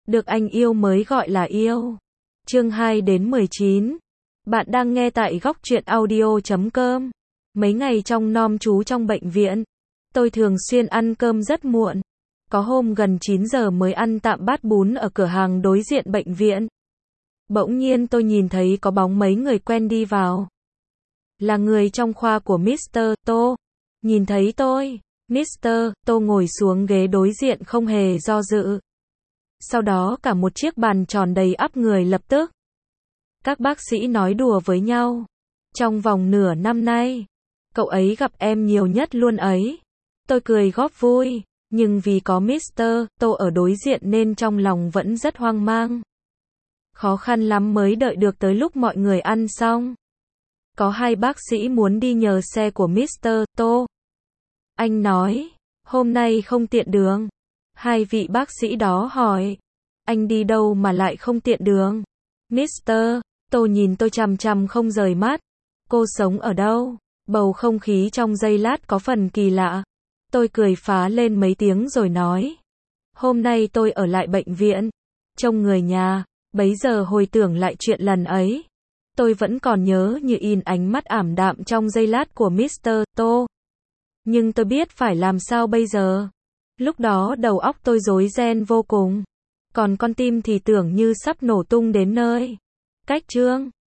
Được anh yêu mới gọi là yêu. Chương 2 đến 19. Bạn đang nghe tại góc truyện audio.com. Mấy ngày trong nom chú trong bệnh viện, tôi thường xuyên ăn cơm rất muộn. Có hôm gần 9 giờ mới ăn tạm bát bún ở cửa hàng đối diện bệnh viện. Bỗng nhiên tôi nhìn thấy có bóng mấy người quen đi vào. Là người trong khoa của Mr. Tô. Nhìn thấy tôi, Mr. Tô ngồi xuống ghế đối diện không hề do dự. Sau đó cả một chiếc bàn tròn đầy ắp người lập tức. Các bác sĩ nói đùa với nhau. Trong vòng nửa năm nay, cậu ấy gặp em nhiều nhất luôn ấy. Tôi cười góp vui, nhưng vì có Mr. Tô ở đối diện nên trong lòng vẫn rất hoang mang. Khó khăn lắm mới đợi được tới lúc mọi người ăn xong. Có hai bác sĩ muốn đi nhờ xe của Mr. Tô. Anh nói, hôm nay không tiện đường. Hai vị bác sĩ đó hỏi, anh đi đâu mà lại không tiện đường? Mr. Tô nhìn tôi chằm chằm không rời mắt. Cô sống ở đâu? Bầu không khí trong giây lát có phần kỳ lạ. Tôi cười phá lên mấy tiếng rồi nói, hôm nay tôi ở lại bệnh viện, trông người nhà. Bấy giờ hồi tưởng lại chuyện lần ấy, tôi vẫn còn nhớ như in ánh mắt ảm đạm trong giây lát của Mr. Tô. Nhưng tôi biết phải làm sao bây giờ. Lúc đó đầu óc tôi rối ren vô cùng. Còn con tim thì tưởng như sắp nổ tung đến nơi. Cách chương